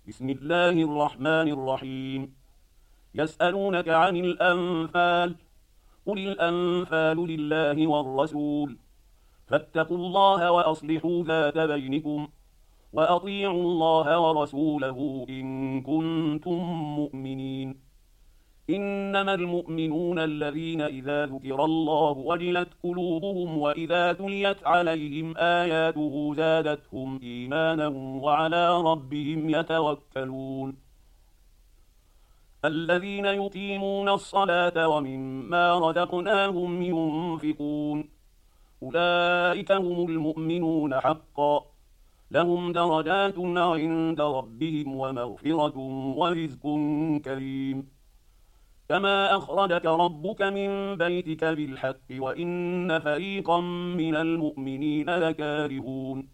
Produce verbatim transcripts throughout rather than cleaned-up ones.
بسم الله الرحمن الرحيم. يسألونك عن الأنفال، قل الأنفال لله والرسول، فاتقوا الله وأصلحوا ذات بينكم، وأطيعوا الله ورسوله إن كنتم مؤمنين. إنما المؤمنون الذين إذا ذكر الله وجلت قلوبهم وإذا تليت عليهم آياته زادتهم إيمانا وعلى ربهم يتوكلون. الذين يقيمون الصلاة ومما رزقناهم ينفقون، أولئك هم المؤمنون حقا، لهم درجات عند ربهم ومغفرة ورزق كريم. كما أخرجك ربك من بيتك بالحق وإن فريقا من المؤمنين لكارهون.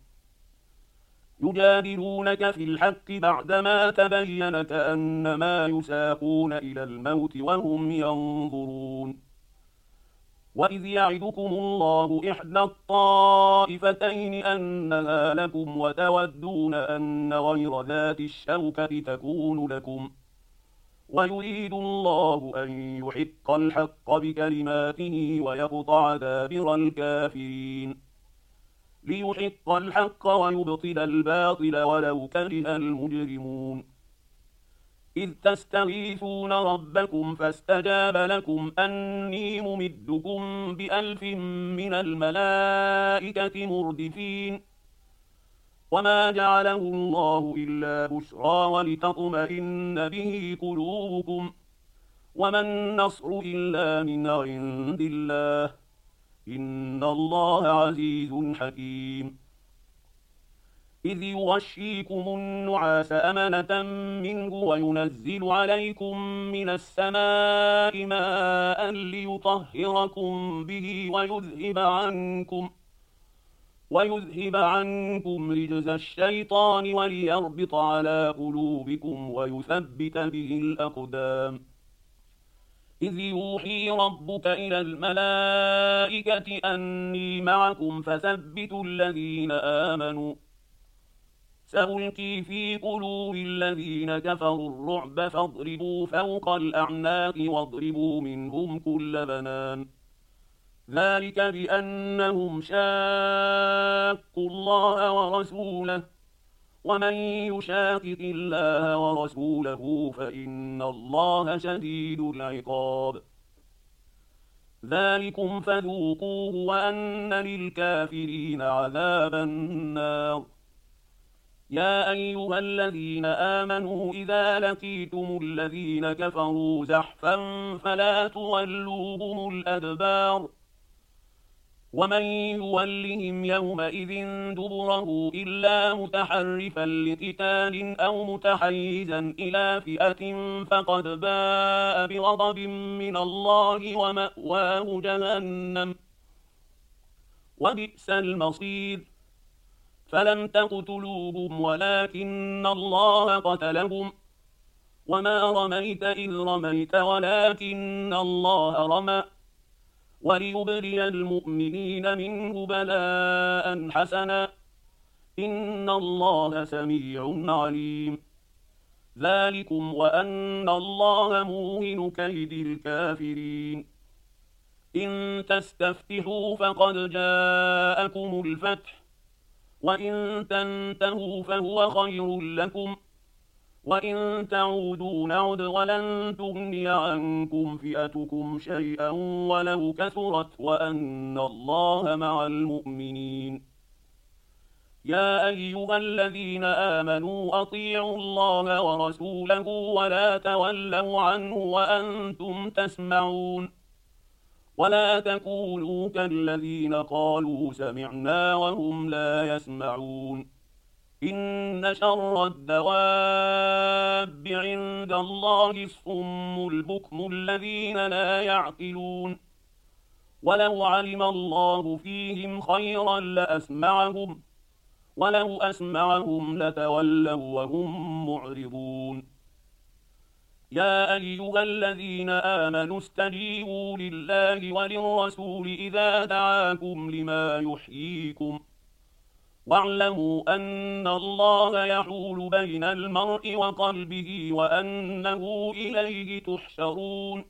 يجادلونك في الحق بعدما تبين كأنما يساقون إلى الموت وهم ينظرون. وإذ يعدكم الله إحدى الطائفتين أنها لكم وتودون أن غير ذات الشوكة تكون لكم، ويريد الله أن يحق الحق بكلماته ويقطع دابر الكافرين، ليحق الحق ويبطل الباطل ولو كره المجرمون. إذ تستغيثون ربكم فاستجاب لكم أني ممدكم بألف من الملائكة مردفين. وما جعله الله إلا بشرى ولتطمئن به قلوبكم، وما النصر إلا من عند الله، إن الله عزيز حكيم. إذ يغشيكم النعاس أمنة منه وينزل عليكم من السماء ماء ليطهركم به ويذهب عنكم ويذهب عنكم رجز الشيطان وليربط على قلوبكم ويثبت به الأقدام. إذ يوحي ربك إلى الملائكة أني معكم فثبتوا الذين آمنوا، سألقي في قلوب الذين كفروا الرعب فاضربوا فوق الأعناق واضربوا منهم كل بنان، ذلك بأنهم شاقوا الله ورسوله، ومن يشاقق الله ورسوله فإن الله شديد العقاب. ذلكم فذوقوه وأن للكافرين عذاب النار. يا أيها الذين آمنوا إذا لقيتم الذين كفروا زحفا فلا تولوهم الأدبار، ومن يولهم يومئذ دبره إلا متحرفا لقتال أو متحيزا إلى فئة فقد باء بغضب من الله ومأواه جهنم، وبئس المصير. فلم تقتلوهم ولكن الله قتلهم، وما رميت إذ رميت ولكن الله رمى، وليبلي المؤمنين منه بلاء حسنا، إن الله سميع عليم. ذلكم وأن الله موهن كيد الكافرين. إن تستفتحوا فقد جاءكم الفتح، وإن تنتهوا فهو خير لكم، وإن تعودوا نعد ولن تغني عنكم فئتكم شيئا ولو كثرت وأن الله مع المؤمنين. يا أيها الذين آمنوا أطيعوا الله ورسوله ولا تولوا عنه وأنتم تسمعون، ولا تكونوا كالذين قالوا سمعنا وهم لا يسمعون. إن شر الدواب عند الله الصم البكم الذين لا يعقلون، ولو علم الله فيهم خيرا لأسمعهم، ولو أسمعهم لتولوا وهم معرضون. يا أيها الذين آمنوا استجيبوا لله وللرسول إذا دعاكم لما يحييكم، واعلموا أن الله يحول بين المرء وقلبه وأنه إليه تحشرون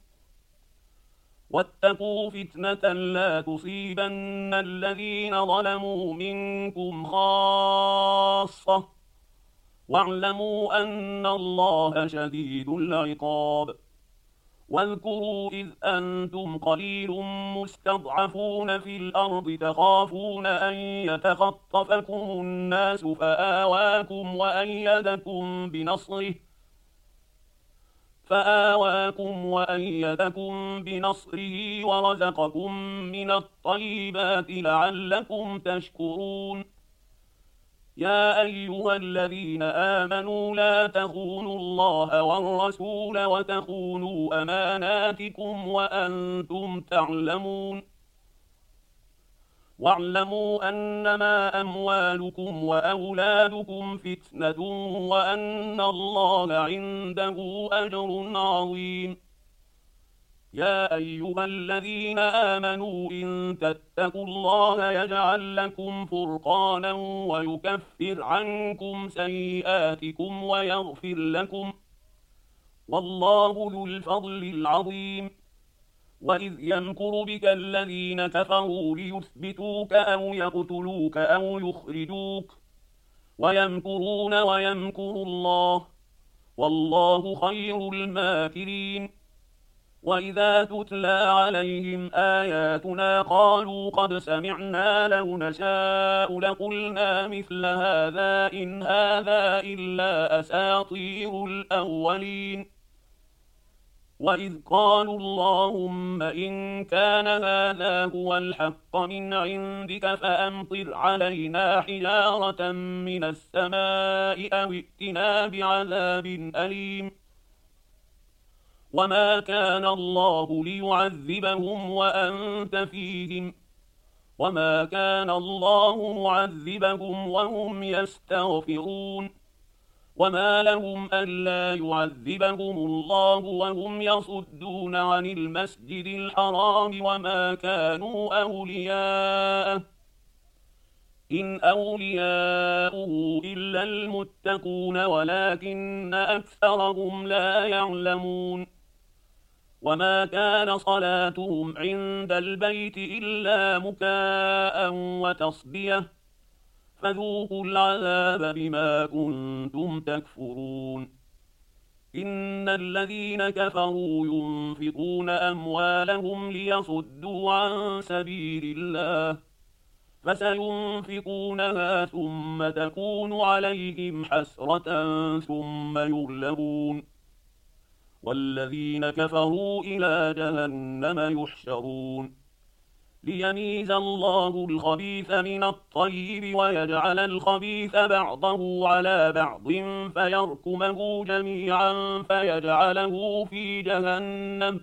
واتقوا فتنة لا تصيبن الذين ظلموا منكم خاصة واعلموا أن الله شديد العقاب واذكروا إذ أنتم قليل مستضعفون في الأرض تخافون أن يتخطفكم الناس فآواكم وأيدكم بنصره فآواكم وأيدكم بنصره ورزقكم من الطيبات لعلكم تشكرون يا أيها الذين آمنوا لا تخونوا الله والرسول وتخونوا أماناتكم وأنتم تعلمون واعلموا أنما أموالكم وأولادكم فتنة وأن الله عنده أجر عظيم يا أيها الذين آمنوا إن تتقوا الله يجعل لكم فرقانا ويكفر عنكم سيئاتكم ويغفر لكم والله ذو الفضل العظيم وإذ يمكر بك الذين كفروا ليثبتوك أو يقتلوك أو يخرجوك ويمكرون ويمكر الله والله خير الماكرين وإذا تتلى عليهم آياتنا قالوا قد سمعنا لو نشاء لقلنا مثل هذا إن هذا إلا أساطير الأولين وإذ قالوا اللهم إن كان هذا هو الحق من عندك فأمطر علينا حجارة من السماء أو ائتنا بعذاب أليم وما كان الله ليعذبهم وأنت فيهم وما كان الله معذبهم وهم يستغفرون وما لهم ألا يعذبهم الله وهم يصدون عن المسجد الحرام وما كانوا أولياءه إن أولياؤه إلا المتقون ولكن أكثرهم لا يعلمون وما كان صلاتهم عند البيت إلا مكاء وتصدية فذوقوا العذاب بما كنتم تكفرون إن الذين كفروا ينفقون أموالهم ليصدوا عن سبيل الله فسينفقونها ثم تكون عليهم حسرة ثم يغلبون والذين كفروا إلى جهنم يحشرون ليميز الله الخبيث من الطيب ويجعل الخبيث بعضه على بعض فيركمه جميعا فيجعله في جهنم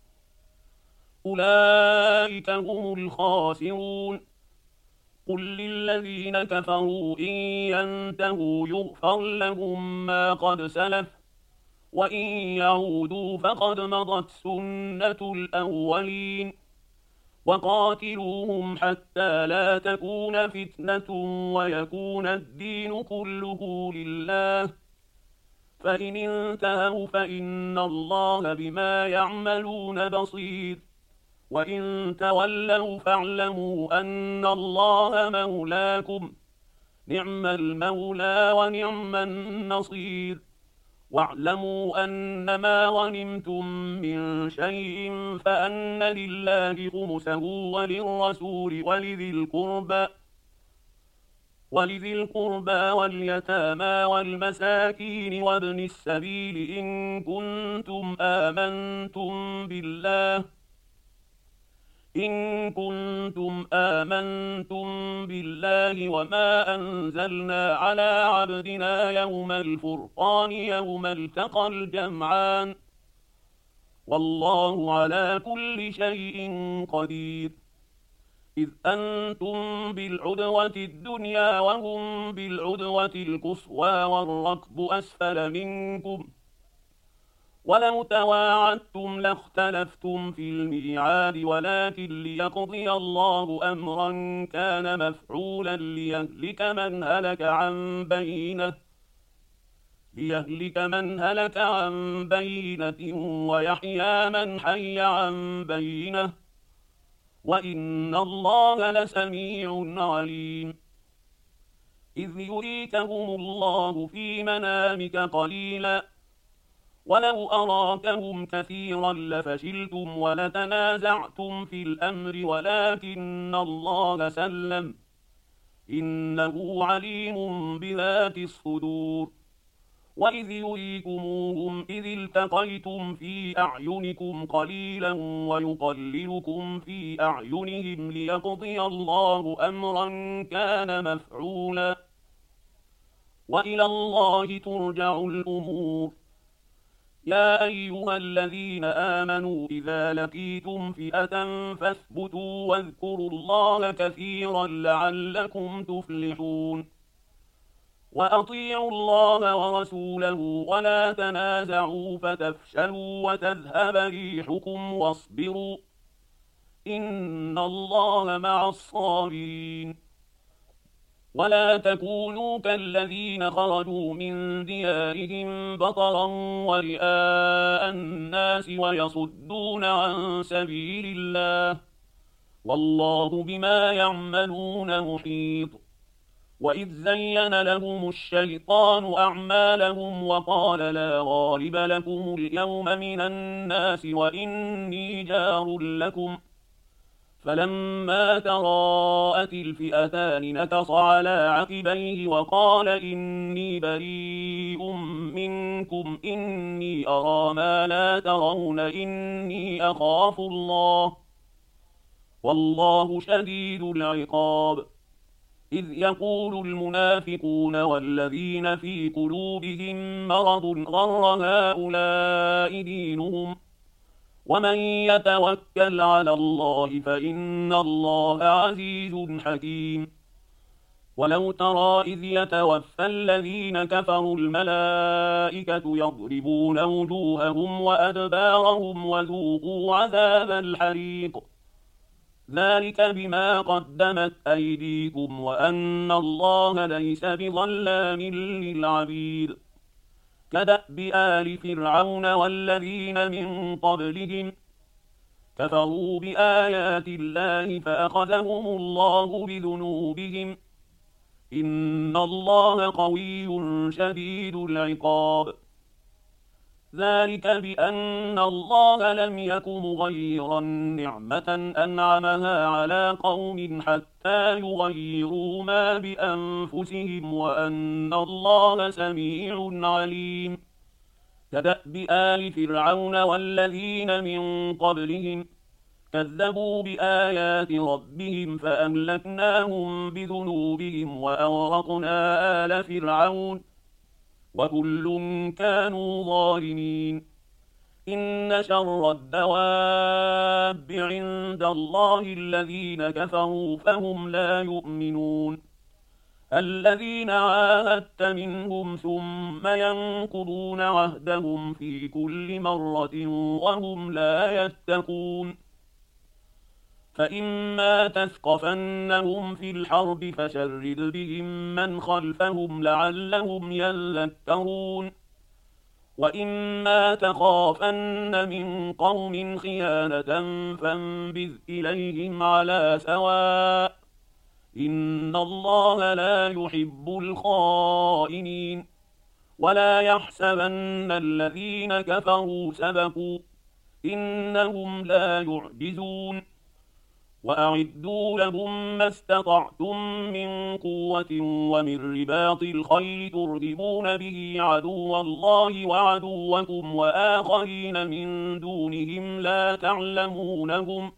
أولئك هم الخاسرون قل للذين كفروا إن ينتهوا يغفر لهم ما قد سلف وإن يعودوا فقد مضت سنة الأولين وقاتلوهم حتى لا تكون فتنة ويكون الدين كله لله فإن انتهوا فإن الله بما يعملون بصير وإن تولوا فاعلموا أن الله مولاكم نعم المولى ونعم النصير واعلموا أنما غنمتم من شيء فأن لله خمسه وللرسول ولذي القربى ولذي القربى واليتامى والمساكين وابن السبيل إن كنتم آمنتم بالله إن كنتم آمنتم بالله وما أنزلنا على عبدنا يوم الفرقان يوم التقى الجمعان والله على كل شيء قدير إذ أنتم بالعدوة الدنيا وهم بالعدوة القصوى والركب أسفل منكم ولو تواعدتم لاختلفتم في الميعاد ولكن ليقضي الله أمرا كان مفعولا ليهلك من هلك عن بينة ليهلك من هلك عن بينة ويحيى من حي عن بينة وإن الله لسميع عليم إذ يريكهم الله في منامك قليلا ولو أراكهم كثيرا لفشلتم ولتنازعتم في الأمر ولكن الله سلم إنه عليم بذات الصدور وإذ يريكموهم إذ التقيتم في أعينكم قليلا ويقللكم في أعينهم ليقضي الله أمرا كان مفعولا وإلى الله ترجع الأمور يا أيها الذين آمنوا إذا لقيتم فئة فاثبتوا واذكروا الله كثيرا لعلكم تفلحون وأطيعوا الله ورسوله ولا تنازعوا فتفشلوا وتذهب ريحكم واصبروا إن الله مع الصابرين ولا تكونوا كالذين خرجوا من ديارهم بطرا ورئاء الناس ويصدون عن سبيل الله والله بما يعملون محيط وإذ زين لهم الشيطان أعمالهم وقال لا غالب لكم اليوم من الناس وإني جار لكم فلما تراءت الفئتان نكص على عقبيه وقال إني بريء منكم إني أرى ما لا ترون إني أخاف الله والله شديد العقاب إذ يقول المنافقون والذين في قلوبهم مرض غر هؤلاء دينهم ومن يتوكل على الله فإن الله عزيز حكيم ولو ترى إذ يتوفى الذين كفروا الملائكة يضربون وجوههم وأدبارهم وذوقوا عذاب الحريق ذلك بما قدمت أيديكم وأن الله ليس بظلام للعبيد كدأب آل فرعون والذين من قبلهم كفروا بآيات الله فأخذهم الله بذنوبهم إن الله قوي شديد العقاب ذلك بأن الله لم يك مغيرا نعمة أنعمها على قوم حتى يغيروا ما بأنفسهم وأن الله سميع عليم كدأب آل فرعون والذين من قبلهم كذبوا بآيات ربهم فأهلكناهم بذنوبهم وأغرقنا آل فرعون وكل كانوا ظالمين إن شر الدواب عند الله الذين كفروا فهم لا يؤمنون الذين عاهدت منهم ثم ينقضون عهدهم في كل مرة وهم لا يتقون فإما تثقفنهم في الحرب فشرد بهم من خلفهم لعلهم يذكرون وإما تخافن من قوم خيانة فانبذ إليهم على سواء إن الله لا يحب الخائنين ولا يحسبن الذين كفروا سبقوا إنهم لا يعجزون وأعدوا لهم ما استطعتم من قوة ومن رباط الخيل ترهبون به عدو الله وعدوكم وآخرين من دونهم لا تعلمونهم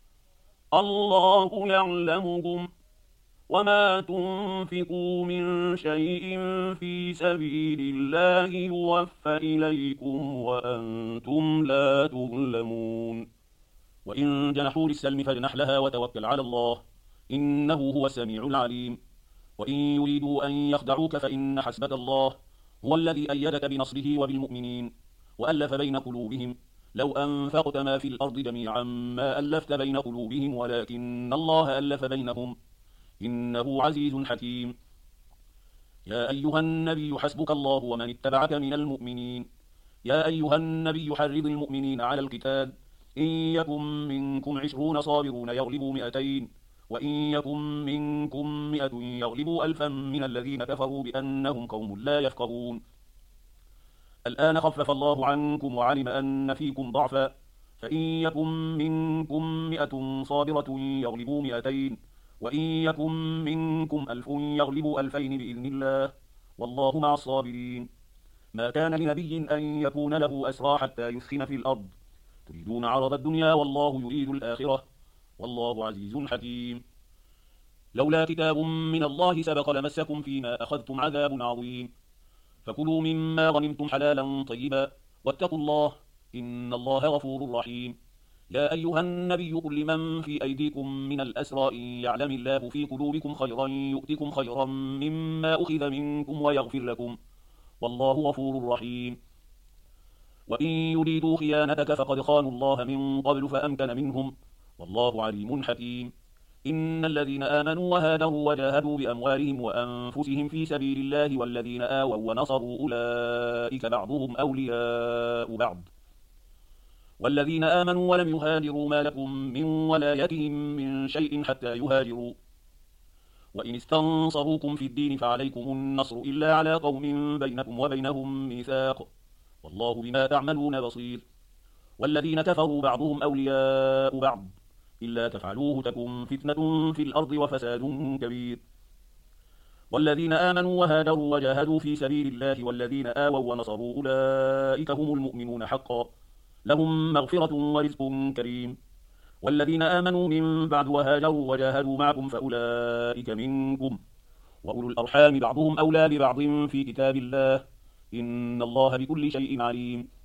الله يعلمهم وما تنفقوا من شيء في سبيل الله يوفى إليكم وأنتم لا تظلمون وإن جنحوا للسلم فاجنح لها وتوكل على الله إنه هو السميع العليم وإن يريدوا أن يخدعوك فإن حسبك الله هو الذي أيدك بنصره وبالمؤمنين وألف بين قلوبهم لو أنفقت ما في الأرض جميعا ما ألفت بين قلوبهم ولكن الله ألف بينهم إنه عزيز حكيم. يا أيها النبي حسبك الله ومن اتبعك من المؤمنين. يا أيها النبي حرض المؤمنين على القتال إن يكن منكم عشرون صابرون يغلبوا مئتين وإن يكن منكم مئة يغلبوا ألفا من الذين كفروا بأنهم قوم لا يفقهون. الآن خفف الله عنكم وعلم أن فيكم ضعفا فإن يكن منكم مئة صابرة يغلبوا مئتين وإن يكن منكم ألف يغلبوا ألفين بإذن الله والله مع الصابرين. ما كان لنبي أن يكون له أسرى حتى يسخن في الأرض تريدون عرض الدنيا والله يريد الآخرة والله عزيز حكيم. لولا كتاب من الله سبق لمسكم فيما أخذتم عذاب عظيم فكلوا مما غنمتم حلالا طيبا واتقوا الله إن الله غفور رحيم. يا أيها النبي قل لمن في أيديكم من الأسرى إن يعلم الله في قلوبكم خيرا يؤتكم خيرا مما أخذ منكم ويغفر لكم والله غفور رحيم. وإن يريدوا خيانتك فقد خانوا الله من قبل فأمكن منهم والله عليم حكيم. إن الذين آمنوا وهاجروا وجاهدوا بأموالهم وأنفسهم في سبيل الله والذين آووا ونصروا أولئك بعضهم أولياء بعض والذين آمنوا ولم يهاجروا ما لكم من ولايتهم من شيء حتى يهاجروا وإن استنصروكم في الدين فعليكم النصر إلا على قوم بينكم وبينهم ميثاق والله بما تعملون بصير. والذين كفروا بعضهم أولياء بعض إلا تفعلوه تكن فتنة في الأرض وفساد كبير. والذين آمنوا وهاجروا وجاهدوا في سبيل الله والذين آووا ونصروا أولئك هم المؤمنون حقا لهم مغفرة ورزق كريم. والذين آمنوا من بعد وهاجروا وجاهدوا معكم فأولئك منكم وأولو الأرحام بعضهم أولى ببعض في كتاب الله إن الله بكل شيء عليم.